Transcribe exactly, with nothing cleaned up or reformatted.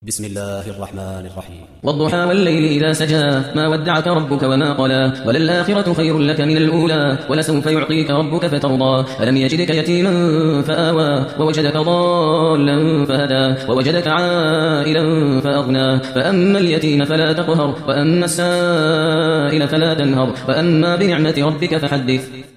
بسم الله الرحمن الرحيم. والضحى والليل إذا سجى ما ودعك ربك وما قلى وللآخرة خير لك من الأولى ولسوف يعطيك ربك فترضى ألم يجدك يتيما فآوى ووجدك ضالا فهدى ووجدك عائلا فأغنى فأما اليتيم فلا تقهر وأما السائل فلا تنهر وأما بنعمة ربك فحدث.